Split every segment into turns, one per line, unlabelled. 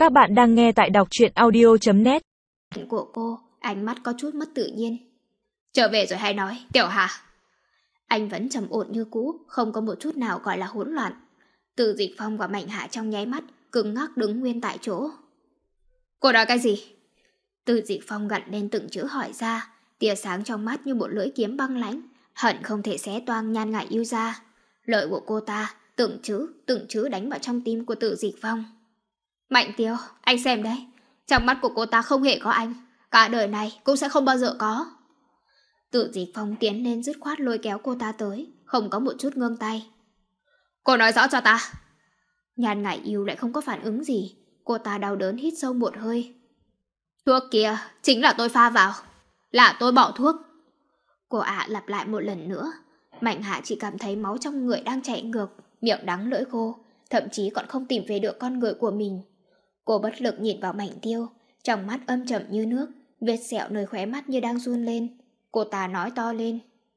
Các bạn đang nghe tại đọc truyện audio.net.
Của cô, ánh mắt có chút mất tự nhiên. Trở về rồi hay nói, Tiểu Hà. Anh vẫn trầm ổn như cũ, không có một chút nào gọi là hỗn loạn. Từ Dịch Phong và Mạnh Hạ trong nháy mắt, cứng ngắc đứng nguyên tại chỗ. Cô nói cái gì? Từ Dịch Phong gặn lên từng chữ hỏi ra, tia sáng trong mắt như một lưỡi kiếm băng lãnh, hận không thể xé toang Nhan Ngải Yêu ra. Lời của cô ta, từng chữ đánh vào trong tim của Từ Dịch Phong. Mạnh Tiêu, anh xem đấy, trong mắt của cô ta không hề có anh, cả đời này cũng sẽ không bao giờ có. Từ Dịch Phong tiến lên dứt khoát lôi kéo cô ta tới, không có một chút ngưng tay. Cô nói rõ cho ta. Nhan Ngải Yêu lại không có phản ứng gì, cô ta đau đớn hít sâu một hơi. Thuốc kia chính là tôi pha vào, là tôi bỏ thuốc. Cô ả lặp lại một lần nữa. Mạnh Hạ chỉ cảm thấy máu trong người đang chảy ngược, miệng đắng lưỡi khô, thậm chí còn không tìm về được con người của mình. Cô bất lực nhìn vào Mạnh Tiêu, trong mắt âm trầm như nước, vết sẹo nơi khóe mắt như đang run lên. Cô ta nói to lên.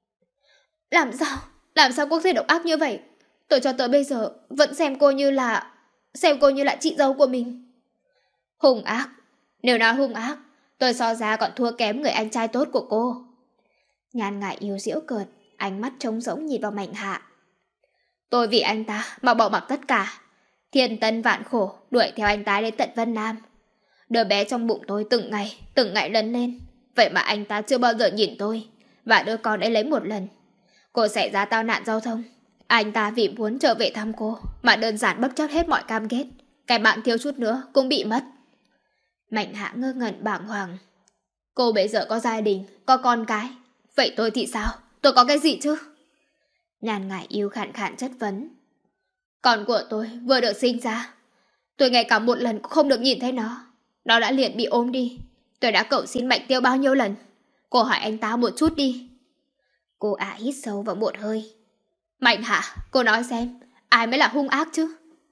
Làm sao cô có thể độc ác như vậy? Tôi cho tới bây giờ vẫn xem cô như là chị dâu của mình. Hung ác, nếu nói hung ác, tôi so ra còn thua kém người anh trai tốt của cô. Nhan Ngải Yêu giễu cợt, ánh mắt trống rỗng nhìn vào Mạnh Hạ. Tôi vì anh ta mà bỏ mặc tất cả, thiên tân vạn khổ đuổi theo anh ta đến tận Vân Nam. Đứa bé trong bụng tôi từng ngày lớn lên, vậy mà anh ta chưa bao giờ nhìn tôi và đứa con ấy lấy một lần. Cô xảy ra tai nạn giao thông, anh ta vì muốn trở về thăm cô mà đơn giản bất chấp hết mọi cam kết, cái mạng thiếu chút nữa cũng bị mất. Mạnh Hạ ngơ ngẩn bàng hoàng. Cô bây giờ có gia đình, có con cái, vậy tôi thì sao? Tôi có cái gì chứ? Nhan Ngải Yêu khàn khàn chất vấn. Con của tôi vừa được sinh ra, tôi ngay cả một lần cũng không được nhìn thấy nó. Nó đã liền bị ốm đi. Tôi đã cầu xin Mạnh Tiêu bao nhiêu lần. Cô hỏi anh ta một chút đi. Cô ả hít sâu vào một hơi. Mạnh Hạ, cô nói xem, ai mới là hung ác chứ?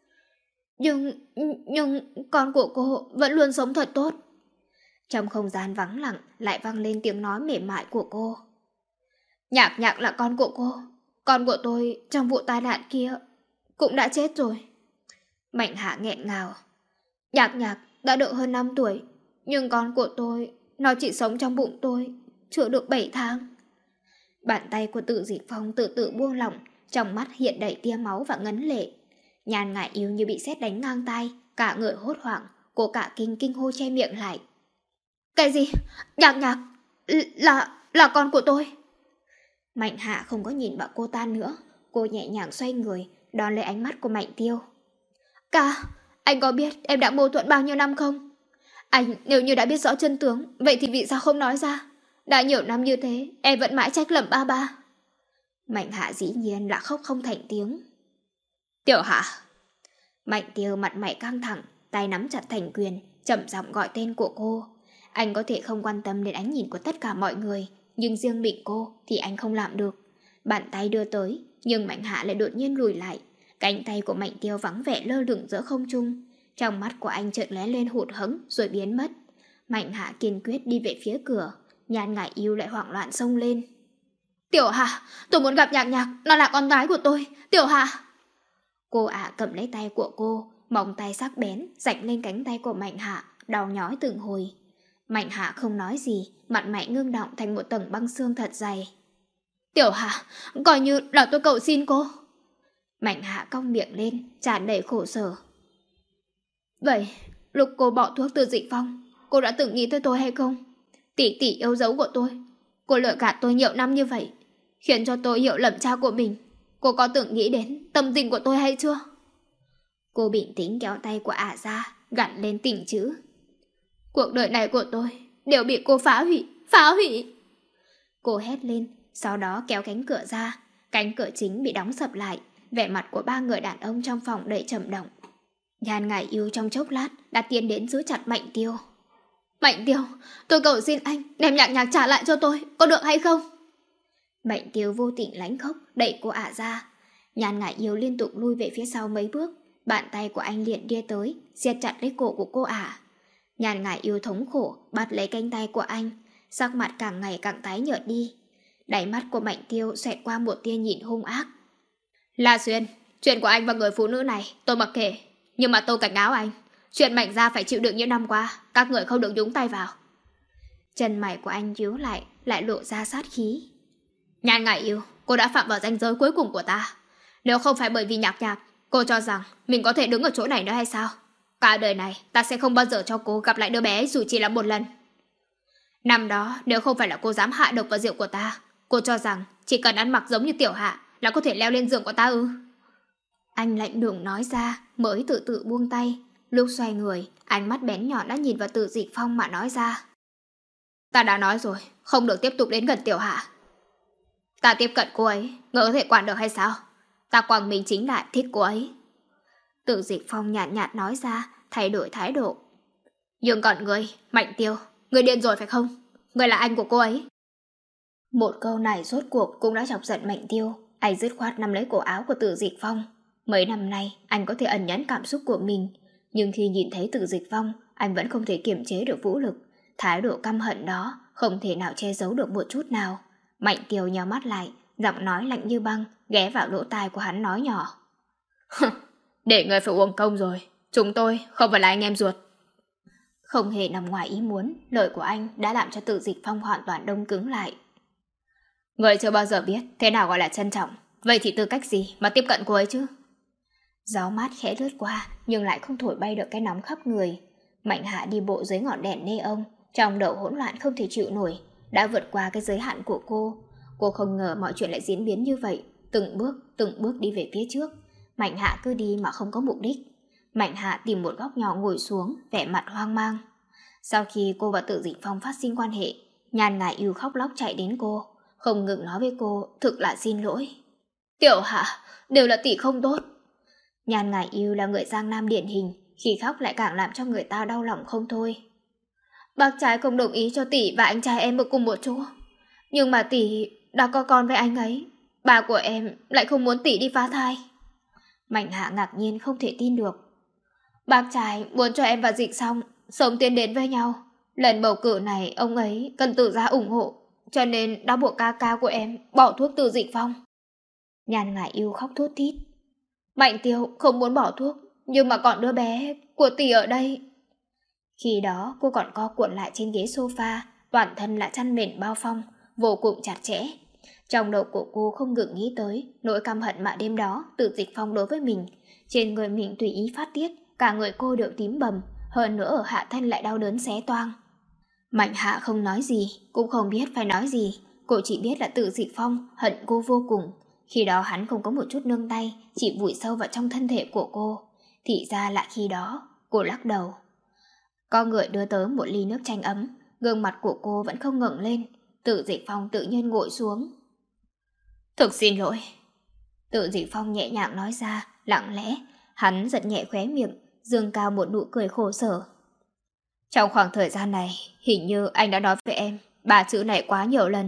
Nhưng con của cô vẫn luôn sống thật tốt. Trong không gian vắng lặng lại vang lên tiếng nói mềm mại của cô. Nhạc Nhạc là con của cô. Con của tôi trong vụ tai nạn kia cũng đã chết rồi. Mạnh Hạ nghẹn ngào. Nhạc Nhạc đã được hơn 5 tuổi, nhưng con của tôi, nó chỉ sống trong bụng tôi chưa được 7 tháng. Bàn tay của Từ Dịch Phong từ từ buông lỏng, trong mắt hiện đầy tia máu và ngấn lệ. Nhan Ngải Yêu như bị sét đánh ngang tai, cả người hốt hoảng, cô cả kinh hô che miệng lại. Cái gì? Nhạc Nhạc là con của tôi. Mạnh Hạ không có nhìn vào cô ta nữa, cô nhẹ nhàng xoay người, đón lấy ánh mắt của Mạnh Tiêu. Ca, anh có biết em đã mâu thuẫn bao nhiêu năm không? Anh nếu như đã biết rõ chân tướng, vậy thì vì sao không nói ra? Đã nhiều năm như thế, em vẫn mãi trách lầm ba. Mạnh Hạ dĩ nhiên là khóc không thành tiếng. Tiểu Hạ. Mạnh Tiêu mặt mày căng thẳng, tay nắm chặt thành quyền, chậm giọng gọi tên của cô. Anh có thể không quan tâm đến ánh nhìn của tất cả mọi người, nhưng riêng mình cô thì anh không làm được. Bàn tay đưa tới, nhưng Mạnh Hạ lại đột nhiên lùi lại. Cánh tay của Mạnh Tiêu vắng vẻ lơ lửng giữa không trung. Trong mắt của anh chợt lóe lên hụt hẫng rồi biến mất. Mạnh Hạ kiên quyết đi về phía cửa. Nhan Ngải Yêu lại hoảng loạn xông lên. Tiểu Hạ, tôi muốn gặp Nhạc Nhạc, nó là con gái của tôi. Tiểu Hạ. Cô ả cầm lấy tay của cô, móng tay sắc bén rạch lên cánh tay của Mạnh Hạ, đau nhói từng hồi. Mạnh Hạ không nói gì, mặt mày ngưng đọng thành một tầng băng xương thật dày. Tiểu Hạ, coi như là tôi cầu xin cô. Mạnh Hạ cong miệng lên, tràn đầy khổ sở. Vậy, lúc cô bỏ thuốc Từ Dịch Phong, cô đã từng nghĩ tới tôi hay không? Tỷ tỷ yêu dấu của tôi, cô lừa gạt tôi nhiều năm như vậy, khiến cho tôi hiểu lầm cha của mình. Cô có từng nghĩ đến tâm tình của tôi hay chưa? Cô bình tĩnh kéo tay của ả ra, gặn lên từng chữ. Cuộc đời này của tôi đều bị cô phá hủy. Cô hét lên, sau đó kéo cánh cửa ra. Cánh cửa chính bị đóng sập lại, vẻ mặt của 3 người đàn ông trong phòng đầy trầm động. Nhan Ngải Yêu trong chốc lát đã tiến đến giữ chặt Mạnh Tiêu. Mạnh Tiêu, tôi cầu xin anh đem Nhạc Nhạc trả lại cho tôi, có được hay không? Mạnh Tiêu vô tình lánh khóc đẩy cô ả ra. Nhan Ngải Yêu liên tục lui về phía sau mấy bước, bàn tay của anh liền đi tới, siết chặt lấy cổ của cô ả. Nhan Ngải Yêu thống khổ bắt lấy cánh tay của anh, sắc mặt càng ngày càng tái nhợt đi. Đáy mắt của Mạnh Tiêu xoẹt qua một tia nhìn hung ác. La Xuyên, chuyện của anh và người phụ nữ này tôi mặc kệ, nhưng mà tôi cảnh cáo anh, Chuyện Mạnh gia phải chịu đựng những năm qua, các người không được nhúng tay vào. Chân mày của anh nhíu lại lộ ra sát khí. Nhan Ngải Yêu, cô đã phạm vào ranh giới cuối cùng của ta. Nếu không phải bởi vì Nhạc Nhạc, cô cho rằng mình có thể đứng ở chỗ này nữa hay sao? Cả đời này ta sẽ không bao giờ cho cô gặp lại đứa bé dù chỉ là một lần. Năm đó nếu không phải là cô dám hạ độc vào rượu của ta, cô cho rằng chỉ cần ăn mặc giống như Tiểu Hạ là có thể leo lên giường của ta ư? Anh lạnh lùng nói ra, mới tự tự buông tay. Lúc xoay người, ánh mắt bén nhọn đã nhìn vào Từ Dịch Phong mà nói ra. Ta đã nói rồi, không được tiếp tục đến gần Tiểu Hạ. Ta tiếp cận cô ấy, người có thể quản được hay sao? Ta quang minh chính đại thích cô ấy. Từ Dịch Phong nhạt nhạt nói ra, thay đổi thái độ. Nhưng còn ngươi, Mạnh Tiêu, ngươi điên rồi phải không? Ngươi là anh của cô ấy. Một câu này rốt cuộc cũng đã chọc giận Mạnh Tiêu. Anh dứt khoát nắm lấy cổ áo của Từ Dịch Phong. Mấy năm nay, anh có thể ẩn nhẫn cảm xúc của mình. Nhưng khi nhìn thấy Từ Dịch Phong, anh vẫn không thể kiềm chế được vũ lực. Thái độ căm hận đó không thể nào che giấu được một chút nào. Mạnh Tiêu nhíu mắt lại, giọng nói lạnh như băng, ghé vào lỗ tai của hắn nói nhỏ. Để ngươi phải uổng công rồi, chúng tôi không phải là anh em ruột. Không hề nằm ngoài ý muốn, lời của anh đã làm cho Từ Dịch Phong hoàn toàn đông cứng lại. Ngươi chưa bao giờ biết thế nào gọi là trân trọng, vậy thì tư cách gì mà tiếp cận cô ấy chứ? Gió mát khẽ lướt qua, nhưng lại không thổi bay được cái nóng khắp người. Mạnh Hạ đi bộ dưới ngọn đèn neon, trong đầu hỗn loạn không thể chịu nổi, đã vượt qua cái giới hạn của cô. Cô không ngờ mọi chuyện lại diễn biến như vậy, từng bước đi về phía trước. Mạnh Hạ cứ đi mà không có mục đích. Mạnh Hạ tìm một góc nhỏ ngồi xuống, vẻ mặt hoang mang. Sau khi cô và Từ Dịch Phong phát sinh quan hệ, Nhan Ngải Yêu khóc lóc chạy đến cô, không ngừng nói với cô thực là xin lỗi. Tiểu Hạ, đều là tỷ không tốt. Nhan Ngải Yêu là người Giang Nam điển hình, khi khóc lại càng làm cho người ta đau lòng không thôi. Bác trai không đồng ý cho tỷ và anh trai em ở cùng một chỗ. Nhưng mà tỷ đã có con với anh ấy, bà của em lại không muốn tỷ đi phá thai. Mạnh Hạ ngạc nhiên không thể tin được. Bác trai muốn cho em và Dịch Song sớm tiến đến với nhau. Lần bầu cử này ông ấy cần tự ra ủng hộ, cho nên đã buộc ca ca của em bỏ thuốc Từ Dịch Phong. Nhan Ngải Yêu khóc thút thít. Mạnh Tiêu không muốn bỏ thuốc, nhưng mà còn đứa bé của tỷ ở đây. Khi đó cô còn co cuộn lại trên ghế sofa, toàn thân là chăn mền bao phong, vô cùng chặt chẽ. Trong đầu của cô không ngừng nghĩ tới nỗi căm hận mà đêm đó Từ Dịch Phong đối với mình. Trên người mình tùy ý phát tiết, cả người cô đều tím bầm, hơn nữa ở hạ thân lại đau đớn xé toang. Mạnh Hạ không nói gì, cũng không biết phải nói gì. Cô chỉ biết là Từ Dịch Phong hận cô vô cùng. Khi đó hắn không có một chút nương tay, chỉ vùi sâu vào trong thân thể của cô. Thì ra là khi đó, cô lắc đầu. Có người đưa tới một ly nước chanh ấm, gương mặt của cô vẫn không ngẩng lên. Từ Dịch Phong tự nhiên ngồi xuống. Thực xin lỗi. Từ Dịch Phong nhẹ nhàng nói ra, lặng lẽ. Hắn giật nhẹ khóe miệng, dương cao một nụ cười khổ sở. Trong khoảng thời gian này, hình như anh đã nói với em 3 chữ này quá nhiều lần.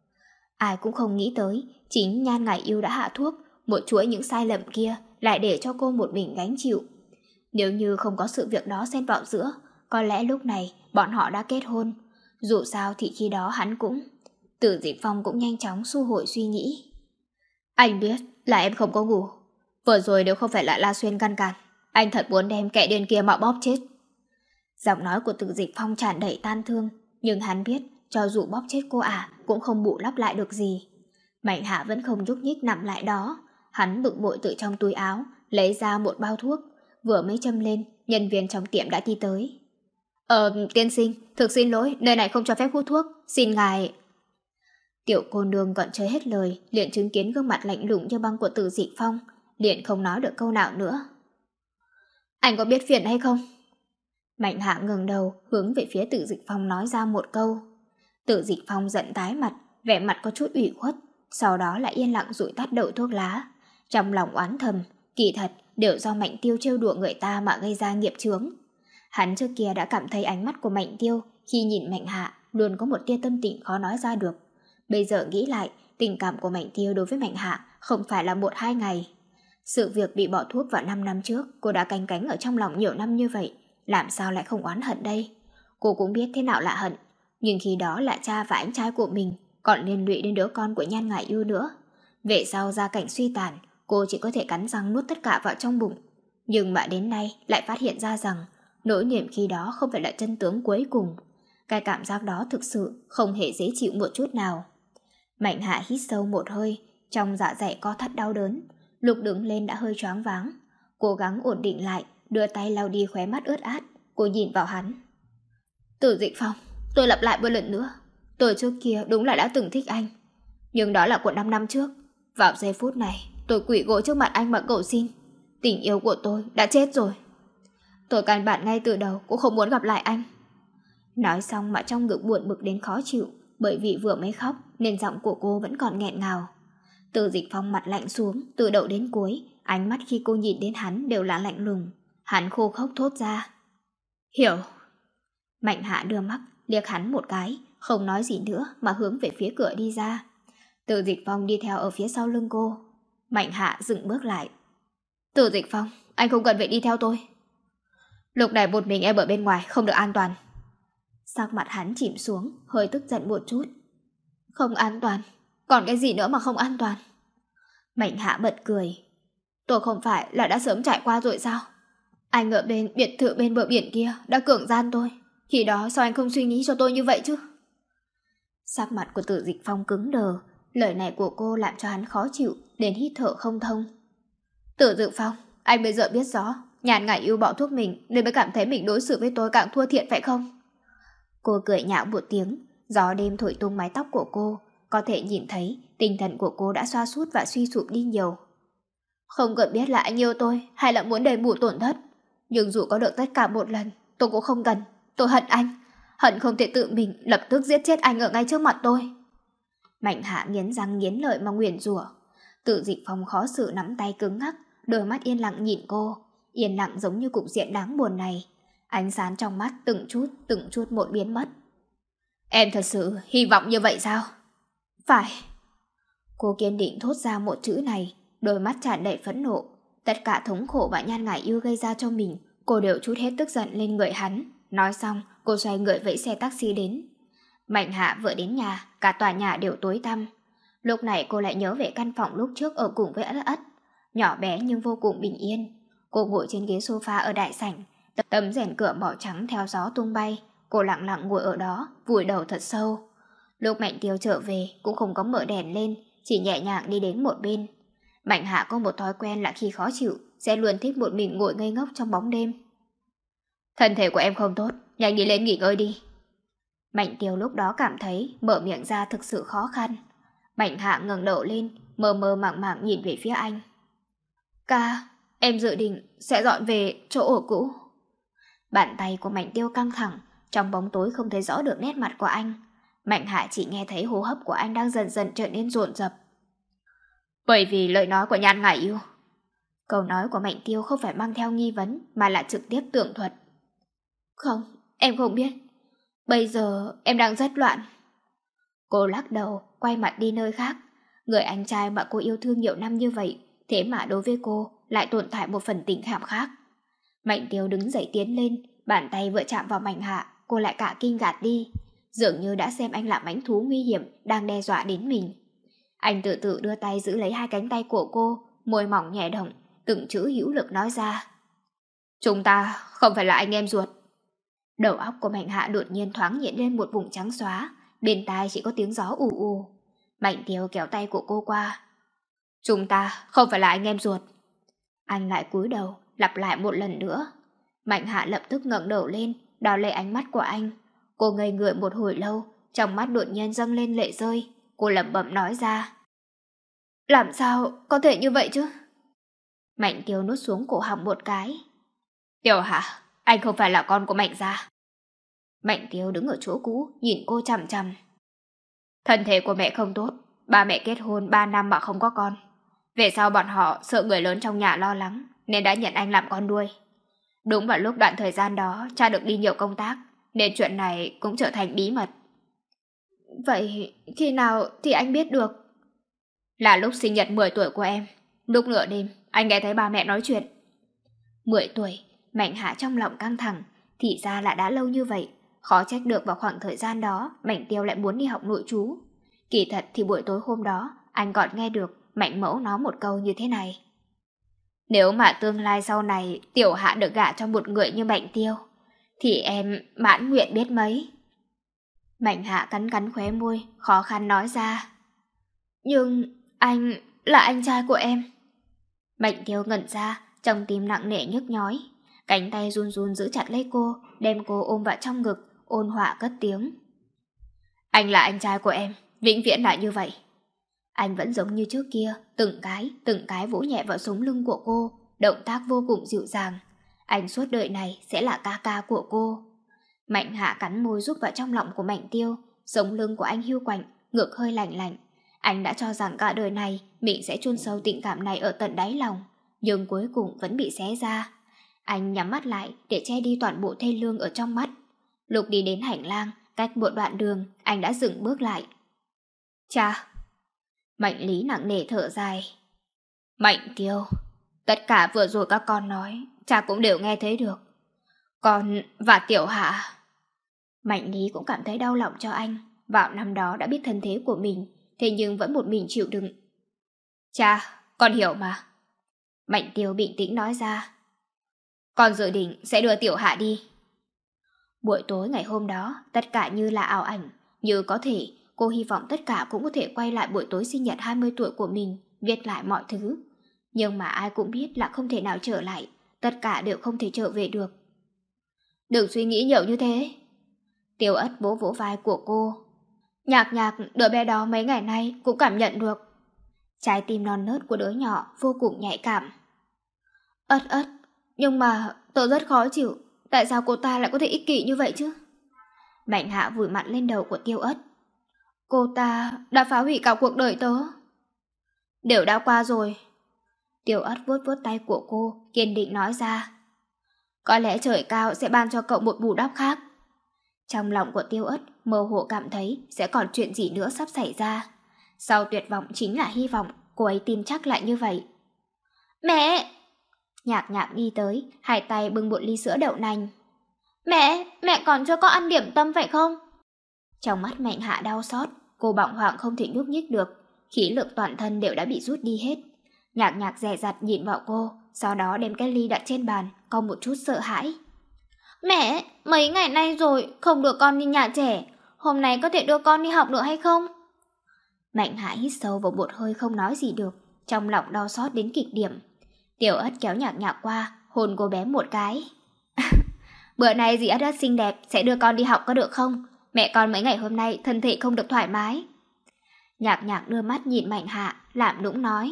Ai cũng không nghĩ tới, chính Nhan Ngải Yêu đã hạ thuốc, một chuỗi những sai lầm kia lại để cho cô một mình gánh chịu. Nếu như không có sự việc đó xen vào giữa, có lẽ lúc này bọn họ đã kết hôn. Dù sao thì khi đó hắn cũng... Từ Dịch Phong cũng nhanh chóng xu hồi suy nghĩ. Anh biết là em không có ngủ. Vừa rồi nếu không phải là La Xuyên ngăn cản, anh thật muốn đem kẻ điên kia mà bóp chết. Giọng nói của Từ Dịch Phong tràn đầy tan thương, nhưng hắn biết cho dù bóp chết cô cũng không bù đắp lại được gì. Mạnh Hạ vẫn không nhúc nhích nằm lại đó. Hắn bực bội từ trong túi áo lấy ra một bao thuốc, vừa mới châm lên, nhân viên trong tiệm đã đi tới. Tiên sinh, thực xin lỗi, nơi này không cho phép hút thuốc, xin ngài... Tiểu cô nương còn chưa hết lời, liền chứng kiến gương mặt lạnh lùng như băng của Từ Dịch Phong, liền không nói được câu nào nữa. Anh có biết phiền hay không? Mạnh Hạ ngẩng đầu, hướng về phía Từ Dịch Phong nói ra một câu. Từ Dịch Phong giận tái mặt, vẻ mặt có chút ủy khuất, sau đó lại yên lặng dụi tắt đầu thuốc lá. Trong lòng oán thầm, kỳ thật đều do Mạnh Tiêu trêu đùa người ta mà gây ra nghiệp chướng. Hắn trước kia đã cảm thấy ánh mắt của Mạnh Tiêu khi nhìn Mạnh Hạ luôn có một tia tâm tình khó nói ra được. Bây giờ nghĩ lại, tình cảm của Mạnh Tiêu đối với Mạnh Hạ không phải là 1-2 ngày. Sự việc bị bỏ thuốc vào 5 năm trước, cô đã canh cánh ở trong lòng nhiều năm như vậy, làm sao lại không oán hận đây? Cô cũng biết thế nào là hận, nhưng khi đó là cha và anh trai của mình, còn liên lụy đến đứa con của Nhan Ngải Yêu nữa. Về sau gia cảnh suy tàn, cô chỉ có thể cắn răng nuốt tất cả vào trong bụng. Nhưng mà đến nay lại phát hiện ra rằng Nỗi niềm khi đó không phải là chân tướng cuối cùng. Cái cảm giác đó thực sự không hề dễ chịu một chút nào. Mạnh Hạ hít sâu một hơi, trong dạ dày co thắt đau đớn. Lúc đứng lên đã hơi choáng váng. Cố gắng ổn định lại, đưa tay lau đi khóe mắt ướt át. Cô nhìn vào hắn. Từ Dịch Phong, tôi lặp lại một lần nữa. Tôi trước kia đúng là đã từng thích anh. Nhưng đó là của 5 năm trước. Vào giây phút này, tôi quỳ gối trước mặt anh mà cầu xin. Tình yêu của tôi đã chết rồi. Tôi căn bản ngay từ đầu cũng không muốn gặp lại anh. Nói xong mà trong ngực buồn bực đến khó chịu, bởi vì vừa mới khóc nên giọng của cô vẫn còn nghẹn ngào. Từ Dịch Phong mặt lạnh xuống, từ đầu đến cuối, ánh mắt khi cô nhìn đến hắn đều là lạnh lùng. Hắn khô khốc thốt ra. Hiểu. Mạnh Hạ đưa mắt, liếc hắn một cái, không nói gì nữa mà hướng về phía cửa đi ra. Từ Dịch Phong đi theo ở phía sau lưng cô. Mạnh Hạ dừng bước lại. Từ Dịch Phong, anh không cần phải đi theo tôi. Lúc này một mình em ở bên ngoài không được an toàn. Sắc mặt hắn chìm xuống, hơi tức giận một chút. Không an toàn? Còn cái gì nữa mà không an toàn? Mạnh Hạ bật cười. Tôi không phải là đã sớm trải qua rồi sao? Anh ở bên biệt thự bên bờ biển kia đã cưỡng gian tôi. Khi đó sao anh không suy nghĩ cho tôi như vậy chứ? Sắc mặt của Từ Dịch Phong cứng đờ. Lời này của cô làm cho hắn khó chịu, đến hít thở không thông. Từ Dịch Phong, anh bây giờ biết rõ Nhàn Ngải Yêu bỏ thuốc mình nên mới cảm thấy mình đối xử với tôi càng thua thiệt phải không? Cô cười nhạo một tiếng, gió đêm thổi tung mái tóc của cô, có thể nhìn thấy tinh thần của cô đã sa sút và suy sụp đi nhiều. Không cần biết là anh yêu tôi hay là muốn đền bù tổn thất, nhưng dù có được tất cả một lần, tôi cũng không cần. Tôi hận anh, hận không thể tự mình lập tức giết chết anh ở ngay trước mặt tôi. Mạnh Hạ nghiến răng nghiến lợi mà nguyền rủa. Từ Dịch Phong khó xử nắm tay cứng ngắc, đôi mắt yên lặng nhìn cô, yên lặng giống như cục diện đáng buồn này. Ánh sáng trong mắt từng chút một biến mất. Em thật sự hy vọng như vậy sao? Phải. Cô kiên định thốt ra một chữ này, đôi mắt tràn đầy phẫn nộ. Tất cả thống khổ và Nhan Ngải Yêu gây ra cho mình, cô đều trút hết tức giận lên người hắn. Nói xong, cô xoay người vẫy xe taxi đến. Mạnh Hạ vừa đến nhà, cả tòa nhà đều tối tăm. Lúc này cô lại nhớ về căn phòng lúc trước ở cùng với Ất Ất. Nhỏ bé nhưng vô cùng bình yên. Cô ngồi trên ghế sofa ở đại sảnh, tấm rèn cửa màu trắng theo gió tung bay. Cô lặng lặng ngồi ở đó, vùi đầu thật sâu. Lúc Mạnh Tiêu trở về cũng không có mở đèn lên, chỉ nhẹ nhàng đi đến một bên. Mạnh Hạ có một thói quen là khi khó chịu sẽ luôn thích một mình ngồi ngây ngốc trong bóng đêm. Thân thể của em không tốt, nhanh đi lên nghỉ ngơi đi. Mạnh Tiêu lúc đó cảm thấy mở miệng ra thực sự khó khăn. Mạnh Hạ ngẩng đầu lên, mơ mơ màng màng nhìn về phía anh. Ca, em dự định sẽ dọn về chỗ ở cũ. Bàn tay của Mạnh Tiêu căng thẳng, trong bóng tối không thấy rõ được nét mặt của anh. Mạnh Hạ chỉ nghe thấy hô hấp của anh đang dần dần trở nên dồn dập. Bởi vì lời nói của Nhan Ngải Yêu. Câu nói của Mạnh Tiêu không phải mang theo nghi vấn mà là trực tiếp tường thuật. Không, em không biết. Bây giờ em đang rất loạn. Cô lắc đầu, quay mặt đi nơi khác. Người anh trai mà cô yêu thương nhiều năm như vậy, thế mà đối với cô lại tồn tại một phần tình cảm khác. Mạnh Tiêu đứng dậy tiến lên, bàn tay vừa chạm vào Mạnh Hạ, cô lại cả kinh gạt đi. Dường như đã xem anh là mãnh thú nguy hiểm đang đe dọa đến mình. Anh từ từ đưa tay giữ lấy hai cánh tay của cô, môi mỏng nhẹ động, từng chữ hữu lực nói ra. Chúng ta không phải là anh em ruột. Đầu óc của Mạnh Hạ đột nhiên thoáng hiện lên một vùng trắng xóa, bên tai chỉ có tiếng gió ù ù. Mạnh Tiêu kéo tay của cô qua. Chúng ta không phải là anh em ruột. Anh lại cúi đầu, lặp lại một lần nữa. Mạnh Hạ lập tức ngẩng đầu lên, đào lấy ánh mắt của anh. Cô ngây người một hồi lâu, trong mắt đột nhiên dâng lên lệ rơi. Cô lẩm bẩm nói ra. Làm sao có thể như vậy chứ? Mạnh Tiêu nuốt xuống cổ họng một cái. Tiểu Hạ, anh không phải là con của Mạnh gia. Mạnh Tiêu đứng ở chỗ cũ, nhìn cô chằm chằm. Thân thể của mẹ không tốt, ba mẹ kết hôn 3 năm mà không có con. Về sau bọn họ sợ người lớn trong nhà lo lắng, nên đã nhận anh làm con nuôi. Đúng vào lúc đoạn thời gian đó cha được đi nhiều công tác, nên chuyện này cũng trở thành bí mật. Vậy khi nào thì anh biết được? Là lúc sinh nhật 10 tuổi của em. Lúc nửa đêm anh nghe thấy ba mẹ nói chuyện. 10 tuổi, Mạnh Hạ trong lòng căng thẳng. Thì ra là đã lâu như vậy. Khó trách được vào khoảng thời gian đó Mạnh Tiêu lại muốn đi học nội trú. Kỳ thật thì buổi tối hôm đó anh còn nghe được Mạnh Mẫu nói một câu như thế này. Nếu mà tương lai sau này Tiểu Hạ được gả cho một người như Mạnh Tiêu, thì em mãn nguyện biết mấy. Mạnh Hạ cắn cắn khóe môi, khó khăn nói ra. Nhưng anh là anh trai của em. Mạnh Tiêu ngẩn ra, trong tim nặng nề nhức nhói. Cánh tay run run giữ chặt lấy cô, đem cô ôm vào trong ngực, ôn hòa cất tiếng. Anh là anh trai của em, vĩnh viễn là như vậy. Anh vẫn giống như trước kia, từng cái vỗ nhẹ vào sống lưng của cô, động tác vô cùng dịu dàng. Anh suốt đời này sẽ là ca ca của cô. Mạnh Hạ cắn môi rúc vào trong lòng của Mạnh Tiêu, sống lưng của anh hiu quạnh, ngực hơi lạnh lạnh. Anh đã cho rằng cả đời này mình sẽ chôn sâu tình cảm này ở tận đáy lòng, nhưng cuối cùng vẫn bị xé ra. Anh nhắm mắt lại để che đi toàn bộ thê lương ở trong mắt. Lúc đi đến hành lang, cách một đoạn đường, anh đã dừng bước lại. Cha! Mạnh Lý nặng nề thở dài. Mạnh Tiêu, tất cả vừa rồi các con nói, cha cũng đều nghe thấy được. Con và Tiểu Hạ. Mạnh Lý cũng cảm thấy đau lòng cho anh. Vào năm đó đã biết thân thế của mình, thế nhưng vẫn một mình chịu đựng. Cha, con hiểu mà. Mạnh Tiêu bình tĩnh nói ra. Con dự định sẽ đưa Tiểu Hạ đi. Buổi tối ngày hôm đó, tất cả như là ảo ảnh. Như có thể, cô hy vọng tất cả cũng có thể quay lại buổi tối sinh nhật 20 tuổi của mình, viết lại mọi thứ. Nhưng mà ai cũng biết là không thể nào trở lại, tất cả đều không thể trở về được. Đừng suy nghĩ nhiều như thế. Tiêu Ất vỗ vỗ vai của cô. Nhạc Nhạc, đứa bé đó mấy ngày nay cũng cảm nhận được. Trái tim non nớt của đứa nhỏ vô cùng nhạy cảm. Ất Ất, nhưng mà tớ rất khó chịu. Tại sao cô ta lại có thể ích kỷ như vậy chứ? Mạnh Hạ vùi mặt lên đầu của Tiêu Ất. Cô ta đã phá hủy cả cuộc đời tớ. Đều đã qua rồi. Tiêu Ất vuốt vuốt tay của cô, kiên định nói ra. Có lẽ trời cao sẽ ban cho cậu một bù đắp khác. Trong lòng của Tiêu Ất mơ hồ cảm thấy sẽ còn chuyện gì nữa sắp xảy ra. Sau tuyệt vọng chính là hy vọng, cô ấy tin chắc lại như vậy. Mẹ! Nhạc Nhạc đi tới, hai tay bưng một ly sữa đậu nành. Mẹ còn cho con ăn điểm tâm phải không? Trong mắt Mạnh Hạ đau xót, cô bỏng hoảng không thể nhúc nhích được, khí lực toàn thân đều đã bị rút đi hết. Nhạc Nhạc dè dặt nhìn vào cô, sau đó đem cái ly đặt trên bàn, có một chút sợ hãi. Mẹ, mấy ngày nay rồi, không được con đi nhà trẻ, hôm nay có thể đưa con đi học nữa hay không? Mạnh Hạ hít sâu vào một hơi không nói gì được, trong lòng đau xót đến kịch điểm. Tiểu Ất kéo Nhạc Nhạc qua, hôn cô bé một cái. Bữa nay dì Ất rất xinh đẹp, sẽ đưa con đi học có được không? Mẹ con mấy ngày hôm nay thân thể không được thoải mái. Nhạc Nhạc đưa mắt nhìn Mạnh Hạ, làm nũng nói.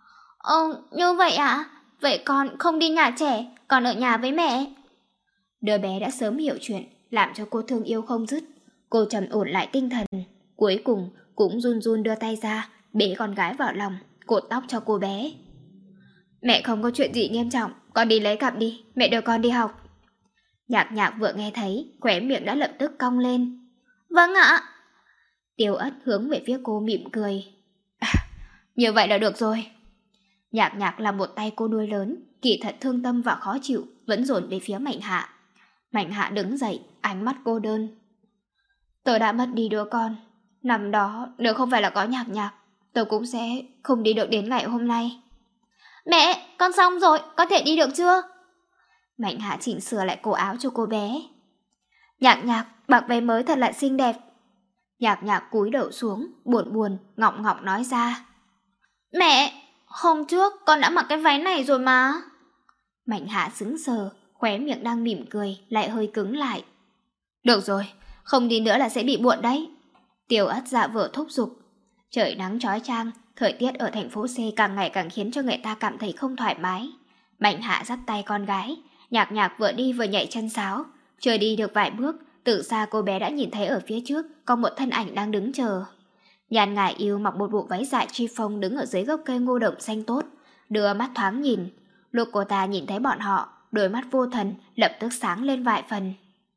Như vậy ạ? Vậy con không đi nhà trẻ, còn ở nhà với mẹ. Đứa bé đã sớm hiểu chuyện, làm cho cô thương yêu không dứt. Cô trầm ổn lại tinh thần, cuối cùng cũng run run đưa tay ra, bế con gái vào lòng, cột tóc cho cô bé. Mẹ không có chuyện gì nghiêm trọng, con đi lấy cặp đi, mẹ đưa con đi học. Nhạc Nhạc vừa nghe thấy, khóe miệng đã lập tức cong lên. Vâng ạ. Tiêu Ất hướng về phía cô mỉm cười. Như vậy là được rồi. Nhạc Nhạc là một tay cô nuôi lớn, kỳ thật thương tâm và khó chịu, vẫn dồn về phía Mạnh Hạ. Mạnh Hạ đứng dậy, ánh mắt cô đơn. Tớ đã mất đi đứa con. Năm đó, nếu không phải là có Nhạc Nhạc, tớ cũng sẽ không đi được đến ngày hôm nay. Mẹ, con xong rồi, con thể đi được chưa? Mạnh Hạ chỉnh sửa lại cổ áo cho cô bé. Nhạc Nhạc, mặc váy mới thật là xinh đẹp. Nhạc Nhạc cúi đầu xuống, buồn buồn, ngọng ngọng nói ra. Mẹ, hôm trước con đã mặc cái váy này rồi mà. Mạnh Hạ sững sờ, khóe miệng đang mỉm cười, lại hơi cứng lại. Được rồi, không đi nữa là sẽ bị buồn đấy. Tiêu Ất dạ vờ thúc giục. Trời nắng chói chang, thời tiết ở thành phố C càng ngày càng khiến cho người ta cảm thấy không thoải mái. Mạnh Hạ dắt tay con gái, Nhạc Nhạc vừa đi vừa nhảy chân sáo. Chưa đi được vài bước, từ xa cô bé đã nhìn thấy ở phía trước có một thân ảnh đang đứng chờ. Nhan Ngải Yêu mặc một bộ váy dài chiffon đứng ở dưới gốc cây ngô đồng xanh tốt, đưa mắt thoáng nhìn. Lúc cô ta nhìn thấy bọn họ, đôi mắt vô thần lập tức sáng lên vài phần.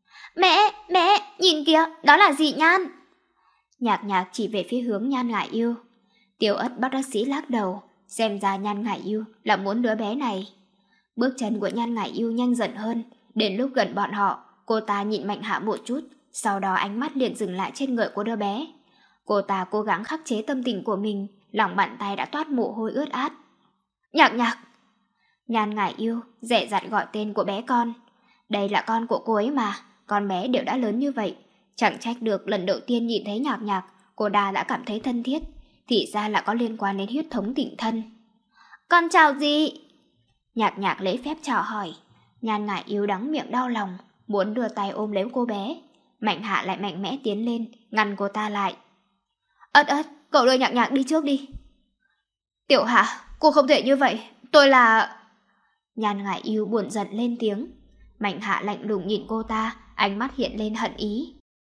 Mẹ, nhìn kìa, đó là gì Nhan? Nhạc Nhạc chỉ về phía hướng Nhan Ngải Yêu. Tiêu Ất bất đắc dĩ lắc đầu, xem ra Nhan Ngải Yêu là muốn đứa bé này. Bước chân của Nhan Ngải Yêu nhanh dần hơn, đến lúc gần bọn họ, cô ta nhìn Mạnh Hạ một chút, sau đó ánh mắt liền dừng lại trên người của đứa bé. Cô ta cố gắng khắc chế tâm tình của mình, lòng bàn tay đã toát mồ hôi ướt át. Nhạc Nhạc! Nhan Ngải Yêu dè dặt gọi tên của bé con. Đây là con của cô ấy mà, con bé đều đã lớn như vậy. Chẳng trách được lần đầu tiên nhìn thấy Nhạc Nhạc, cô Đa đã cảm thấy thân thiết. Thì ra là có liên quan đến huyết thống tình thân. Con chào dì. Nhạc Nhạc lễ phép chào hỏi. Nhan Ngải Yêu đắng miệng đau lòng, muốn đưa tay ôm lấy cô bé. Mạnh Hạ lại mạnh mẽ tiến lên, ngăn cô ta lại. Ất ất, cậu đưa Nhạc Nhạc đi trước đi. Tiểu Hạ, cô không thể như vậy, tôi là... Nhan Ngải Yêu buồn giận lên tiếng. Mạnh Hạ lạnh lùng nhìn cô ta, ánh mắt hiện lên hận ý.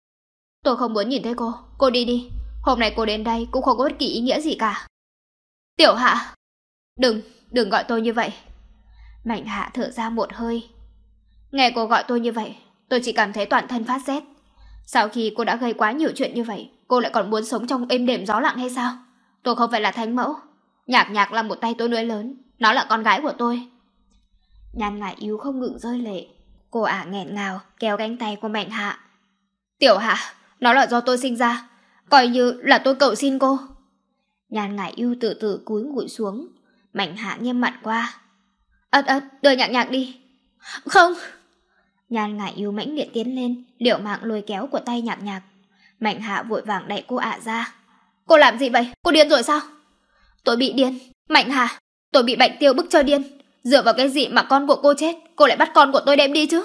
Tôi không muốn nhìn thấy cô đi đi. Hôm nay cô đến đây cũng không có bất kỳ ý nghĩa gì cả. Tiểu Hạ, đừng gọi tôi như vậy. Mạnh Hạ thở ra một hơi. Nghe cô gọi tôi như vậy, tôi chỉ cảm thấy toàn thân phát rét. Sau khi cô đã gây quá nhiều chuyện như vậy, cô lại còn muốn sống trong êm đềm gió lặng hay sao? Tôi không phải là thánh mẫu. Nhạc Nhạc là một tay tôi nuôi lớn, nó là con gái của tôi. Nhan Ngải Yêu không ngừng rơi lệ. Cô ả nghẹn ngào kéo cánh tay của Mạnh Hạ. Tiểu Hạ, nó là do tôi sinh ra, coi như là tôi cầu xin cô. Nhan Ngải Yêu từ từ cúi ngụi xuống. Mạnh Hạ nghiêm mặt qua. Ất ất, đưa Nhạc Nhạc đi. Không. Nhan Ngải Yêu mãnh liệt tiến lên, liều mạng lôi kéo của tay Nhạc Nhạc. Mạnh Hạ vội vàng đẩy cô ả ra. Cô làm gì vậy? Cô điên rồi sao? Tôi bị điên. Mạnh Hạ, tôi bị Bạch Tiêu bức cho điên. Dựa vào cái gì mà con của cô chết, cô lại bắt con của tôi đem đi chứ?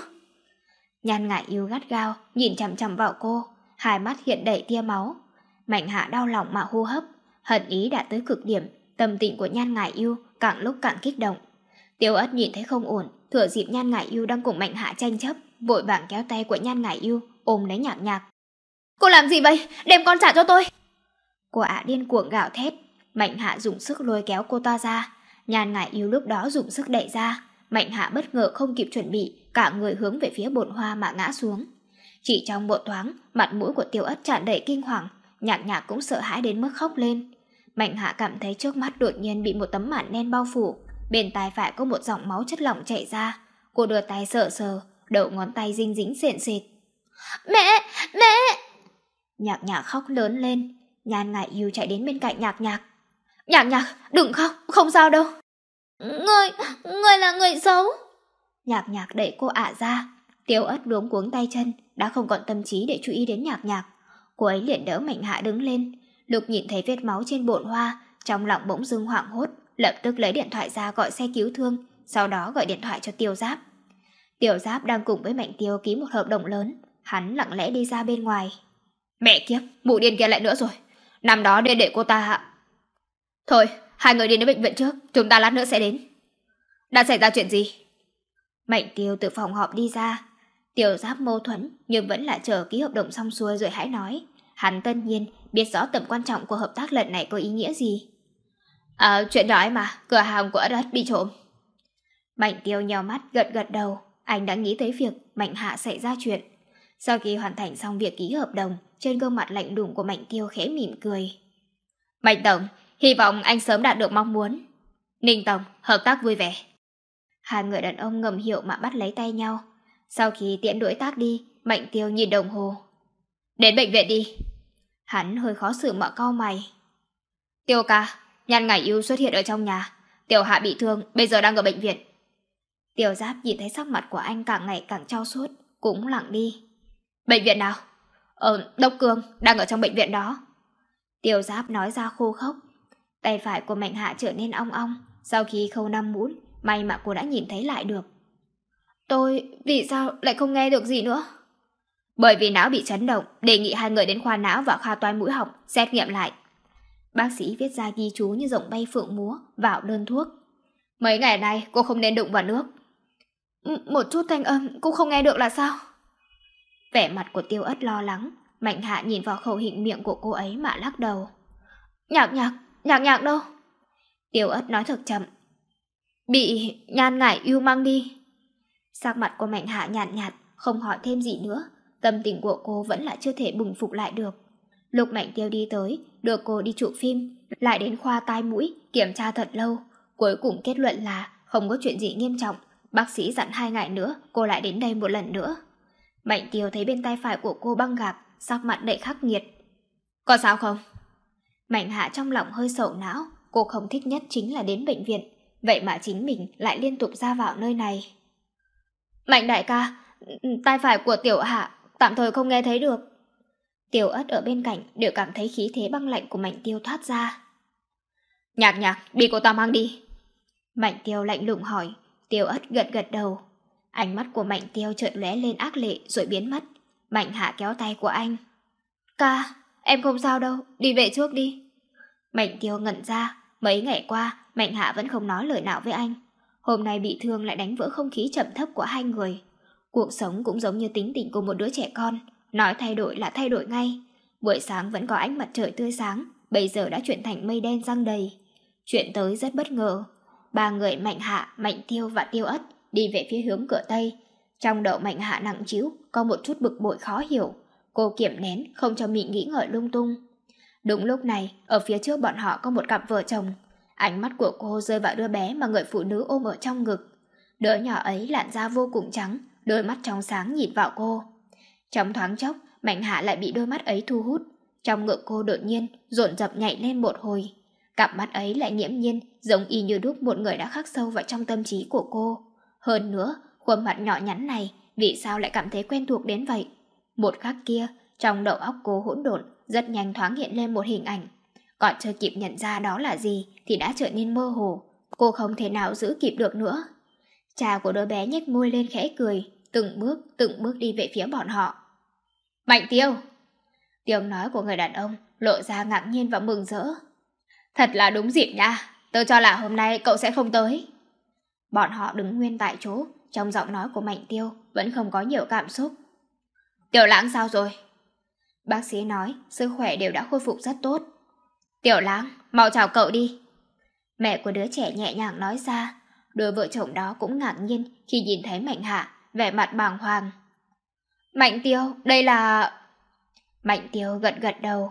Nhan Ngải Yêu gắt gao nhìn chằm chằm vào cô, hai mắt hiện đầy tia máu. Mạnh Hạ đau lòng mà hô hấp, hận ý đã tới cực điểm. Tâm tình của Nhan Ngải Yêu càng lúc càng kích động. Tiêu Ất nhìn thấy không ổn, thừa dịp Nhan Ngải Yêu đang cùng Mạnh Hạ tranh chấp, vội vàng kéo tay của Nhan Ngải Yêu ôm lấy Nhạc Nhạc. Cô làm gì vậy? Đem con trả cho tôi. Cô ả điên cuồng gào thét. Mạnh Hạ dùng sức lôi kéo cô ta ra. Nhan Ngải Yêu lúc đó dùng sức đẩy ra. Mạnh Hạ bất ngờ không kịp chuẩn bị, cả người hướng về phía bồn hoa mà ngã xuống. Chỉ trong một thoáng, mặt mũi của Tiêu Ất tràn đầy kinh hoàng. Nhạc Nhạc cũng sợ hãi đến mức khóc lên. Mạnh Hạ cảm thấy trước mắt đột nhiên bị một tấm màn đen bao phủ. Bên tai phải có một dòng máu chất lỏng chảy ra. Cô đưa tay sờ sờ, đầu ngón tay dinh dính sền sệt. Mẹ! Nhạc Nhạc khóc lớn lên. Nhan Ngải Yêu chạy đến bên cạnh Nhạc Nhạc. Nhạc Nhạc, đừng khóc, không sao đâu. Ngươi là người xấu. Nhạc Nhạc đẩy cô ả ra. Tiêu Ất luống cuống tay chân, đã không còn tâm trí để chú ý đến Nhạc Nhạc. Cô ấy liền đỡ Mạnh Hạ đứng lên. Lúc nhìn thấy vết máu trên bồn hoa, trong lòng bỗng dưng hoảng hốt, lập tức lấy điện thoại ra gọi xe cứu thương, sau đó gọi điện thoại cho Tiêu Giáp. Tiêu Giáp đang cùng với Mạnh Tiêu ký một hợp đồng lớn, hắn lặng lẽ đi ra bên ngoài. Mẹ kiếp, mụ điên kia lại nữa rồi. Năm đó nên để cô ta... Thôi, hai người đi đến bệnh viện trước, chúng ta lát nữa sẽ đến. Đã xảy ra chuyện gì? Mạnh Tiêu từ phòng họp đi ra. Tiêu Giáp mâu thuẫn nhưng vẫn là chờ ký hợp đồng xong xuôi rồi hãy nói. Hắn tất nhiên biết rõ tầm quan trọng của hợp tác lần này có ý nghĩa gì. Chuyện đó ấy mà, cửa hàng của Ất Ất bị trộm. Mạnh Tiêu nheo mắt gật gật đầu. Anh đã nghĩ tới việc Mạnh Hạ xảy ra chuyện. Sau khi hoàn thành xong việc ký hợp đồng, trên gương mặt lạnh lùng của Mạnh Tiêu khẽ mỉm cười. Mạnh Tổng, hy vọng anh sớm đạt được mong muốn. Ninh Tổng, hợp tác vui vẻ. Hai người đàn ông ngầm hiểu mà bắt lấy tay nhau. Sau khi tiễn đối tác đi, Mạnh Tiêu nhìn đồng hồ. Đến bệnh viện đi. Hắn hơi khó xử mà cau mày. Tiêu ca, Nhan Ngải Yêu xuất hiện ở trong nhà. Tiểu Hạ bị thương, bây giờ đang ở bệnh viện. Tiêu Giáp nhìn thấy sắc mặt của anh càng ngày càng trao sốt, cũng lặng đi. Bệnh viện nào? Đốc Cương, đang ở trong bệnh viện đó. Tiêu Giáp nói ra khô khốc. Tay phải của Mạnh Hạ trở nên ong ong. Sau khi khâu 5 mũi, may mà cô đã nhìn thấy lại được. Vì sao lại không nghe được gì nữa? Bởi vì não bị chấn động, đề nghị hai người đến khoa não và khoa toái mũi họng xét nghiệm lại. Bác sĩ viết ra ghi chú như rồng bay phượng múa vào đơn thuốc. Mấy ngày nay cô không nên đụng vào nước. Một chút thanh âm cũng không nghe được là sao? Vẻ mặt của Tiêu Ất lo lắng. Mạnh Hạ nhìn vào khẩu hình miệng của cô ấy mà lắc đầu. Nhạc Nhạc đâu? Tiêu Ất nói thật chậm. Bị Nhan Ngải Yêu mang đi. Sắc mặt của Mạnh Hạ nhạt nhạt, không hỏi thêm gì nữa. Tâm tình của cô vẫn là chưa thể bùng phục lại được. Lúc Mạnh Tiêu đi tới, đưa cô đi chụp phim, lại đến khoa tai mũi, kiểm tra thật lâu. Cuối cùng kết luận là không có chuyện gì nghiêm trọng. Bác sĩ dặn 2 ngày nữa, cô lại đến đây một lần nữa. Mạnh Tiêu thấy bên tay phải của cô băng gạc, sắc mặt đầy khắc nghiệt. Có sao không? Mạnh Hạ trong lòng hơi sầu não, cô không thích nhất chính là đến bệnh viện. Vậy mà chính mình lại liên tục ra vào nơi này. Mạnh đại ca, tai phải của Tiểu Hạ tạm thời không nghe thấy được. Tiểu Ất ở bên cạnh đều cảm thấy khí thế băng lạnh của Mạnh Tiêu thoát ra. Nhạc nhạc, đi cô ta mang đi. Mạnh Tiêu lạnh lùng hỏi. Tiểu Ất gật gật đầu. Ánh mắt của Mạnh Tiêu chợt lóe lên ác lệ rồi biến mất. Mạnh Hạ kéo tay của anh. Ca, em không sao đâu, đi về trước đi. Mạnh Tiêu ngẩn ra. Mấy ngày qua, Mạnh Hạ vẫn không nói lời nào với anh. Hôm nay bị thương lại đánh vỡ không khí trầm thấp của hai người. Cuộc sống cũng giống như tính tình của một đứa trẻ con, nói thay đổi là thay đổi ngay. Buổi sáng vẫn có ánh mặt trời tươi sáng, bây giờ đã chuyển thành mây đen giăng đầy. Chuyện tới rất bất ngờ. Ba người Mạnh Hạ, Mạnh Tiêu và Tiêu Ất đi về phía hướng cửa Tây. Trong đầu Mạnh Hạ nặng trĩu, có một chút bực bội khó hiểu. Cô kiềm nén, không cho mình nghĩ ngợi lung tung. Đúng lúc này, ở phía trước bọn họ có một cặp vợ chồng. Ánh mắt của cô rơi vào đứa bé mà người phụ nữ ôm ở trong ngực. Đứa nhỏ ấy làn da vô cùng trắng, đôi mắt trong sáng nhìn vào cô. Trong thoáng chốc, Mạnh Hạ lại bị đôi mắt ấy thu hút. Trong ngực cô đột nhiên dồn dập nhảy lên một hồi. Cặp mắt ấy lại nghiễm nhiên, giống y như đúc một người đã khắc sâu vào trong tâm trí của cô. Hơn nữa, khuôn mặt nhỏ nhắn này, vì sao lại cảm thấy quen thuộc đến vậy? Một khắc kia, trong đầu óc cô hỗn độn, rất nhanh thoáng hiện lên một hình ảnh. Còn chưa kịp nhận ra đó là gì thì đã trở nên mơ hồ. Cô không thể nào giữ kịp được nữa. Cha của đứa bé nhếch môi lên khẽ cười, từng bước đi về phía bọn họ. Mạnh Tiêu! Tiếng nói của người đàn ông lộ ra ngạc nhiên và mừng rỡ. Thật là đúng dịp nha, tôi cho là hôm nay cậu sẽ không tới. Bọn họ đứng nguyên tại chỗ, trong giọng nói của Mạnh Tiêu vẫn không có nhiều cảm xúc. Tiểu Lãng sao rồi? Bác sĩ nói sức khỏe đều đã khôi phục rất tốt. Tiểu Lãng, mau chào cậu đi. Mẹ của đứa trẻ nhẹ nhàng nói ra. Đôi vợ chồng đó cũng ngạc nhiên khi nhìn thấy Mạnh Hạ, vẻ mặt bàng hoàng. Mạnh Tiêu, đây là... Mạnh Tiêu gật gật đầu.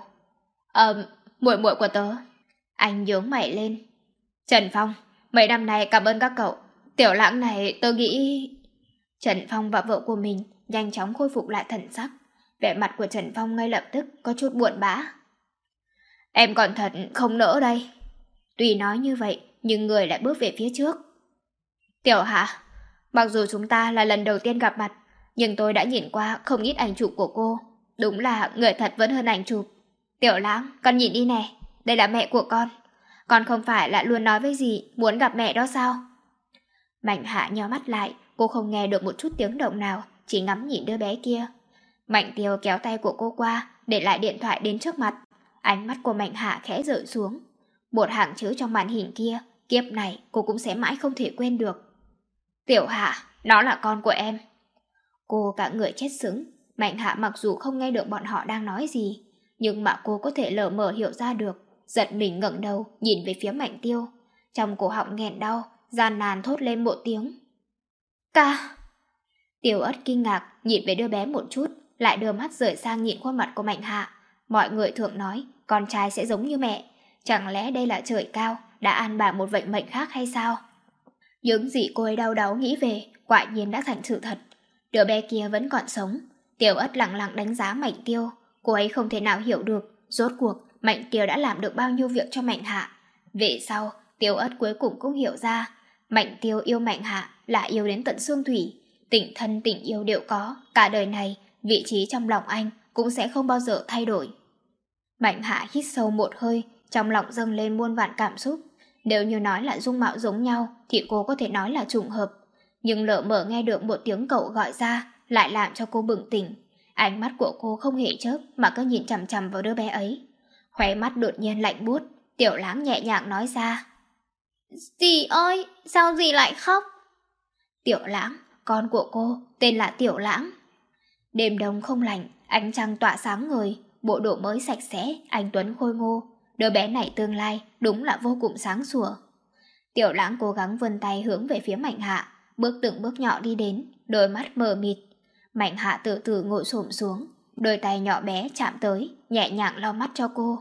Muội muội của tớ. Anh nhướng mày lên. Trần Phong, mấy năm nay cảm ơn các cậu. Tiểu Lãng này tôi nghĩ... Trần Phong và vợ của mình nhanh chóng khôi phục lại thần sắc. Vẻ mặt của Trần Phong ngay lập tức có chút buồn bã. Em còn thật không nỡ đây. Tuy nói như vậy, nhưng người lại bước về phía trước. Tiểu Hạ, mặc dù chúng ta là lần đầu tiên gặp mặt, nhưng tôi đã nhìn qua không ít ảnh chụp của cô. Đúng là người thật vẫn hơn ảnh chụp. Tiểu Lãng, con nhìn đi nè, đây là mẹ của con. Con không phải là luôn nói với dì muốn gặp mẹ đó sao? Mạnh Hạ nhíu mắt lại, cô không nghe được một chút tiếng động nào, chỉ ngắm nhìn đứa bé kia. Mạnh Tiêu kéo tay của cô qua, để lại điện thoại đến trước mặt. Ánh mắt của Mạnh Hạ khẽ rơi xuống. Một hàng chữ trong màn hình kia, kiếp này cô cũng sẽ mãi không thể quên được. Tiểu Hạ, nó là con của em. Cô cả người chết sững. Mạnh Hạ mặc dù không nghe được bọn họ đang nói gì, nhưng mà cô có thể lờ mờ hiểu ra được. Giật mình ngẩng đầu, nhìn về phía Mạnh Tiêu. Trong cổ họng nghẹn đau, gian nan thốt lên một tiếng. Ca! Tiểu Ất kinh ngạc, nhìn về đứa bé một chút, lại đưa mắt rời sang nhìn khuôn mặt của Mạnh Hạ. Mọi người thường nói, con trai sẽ giống như mẹ. Chẳng lẽ đây là trời cao, đã an bài một vận mệnh khác hay sao? Những gì cô ấy đau đáu nghĩ về, quả nhiên đã thành sự thật. Đứa bé kia vẫn còn sống. Tiểu Ất lặng lặng đánh giá Mạnh Tiêu. Cô ấy không thể nào hiểu được, rốt cuộc Mạnh Tiêu đã làm được bao nhiêu việc cho Mạnh Hạ. Về sau, Tiểu Ất cuối cùng cũng hiểu ra, Mạnh Tiêu yêu Mạnh Hạ là yêu đến tận xương thủy. Tình thân tình yêu đều có, cả đời này, vị trí trong lòng anh cũng sẽ không bao giờ thay đổi. Mạnh Hạ hít sâu một hơi, trong lòng dâng lên muôn vạn cảm xúc. Nếu như nói là dung mạo giống nhau thì cô có thể nói là trùng hợp. Nhưng lỡ mở nghe được một tiếng cậu gọi ra, lại làm cho cô bừng tỉnh. Ánh mắt của cô không hề chớp mà cứ nhìn chằm chằm vào đứa bé ấy. Khóe mắt đột nhiên lạnh buốt. Tiểu Lãng nhẹ nhàng nói ra. Dì ơi, sao dì lại khóc? Tiểu Lãng, con của cô, tên là Tiểu Lãng. Đêm đông không lạnh, ánh trăng tỏa sáng ngời, bộ đồ mới sạch sẽ, anh tuấn khôi ngô. Đứa bé này tương lai đúng là vô cùng sáng sủa. Tiểu Lãng cố gắng vươn tay hướng về phía Mạnh Hạ, bước từng bước nhỏ đi đến, đôi mắt mờ mịt. Mạnh Hạ từ từ ngồi xổm xuống, đôi tay nhỏ bé chạm tới, nhẹ nhàng lau mắt cho cô.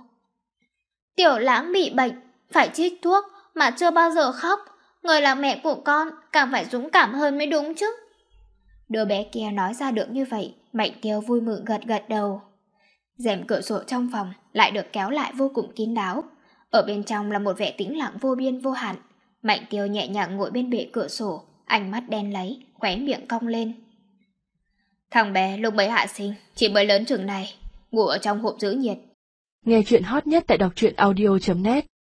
Tiểu Lãng bị bệnh, phải trích thuốc mà chưa bao giờ khóc. Người là mẹ của con càng phải dũng cảm hơn mới đúng chứ. Đứa bé kia nói ra được như vậy, Mạnh Tiêu vui mừng gật gật đầu. Rèm cửa sổ trong phòng lại được kéo lại vô cùng kín đáo. Ở bên trong là một vẻ tĩnh lặng vô biên vô hạn. Mạnh Tiêu nhẹ nhàng ngồi bên bệ cửa sổ, ánh mắt đen láy, khóe miệng cong lên. Thằng bé lúc mới hạ sinh, chỉ mới lớn chừng này, ngủ ở trong hộp giữ nhiệt.
Nghe chuyện hot nhất tại đọc truyện audio.net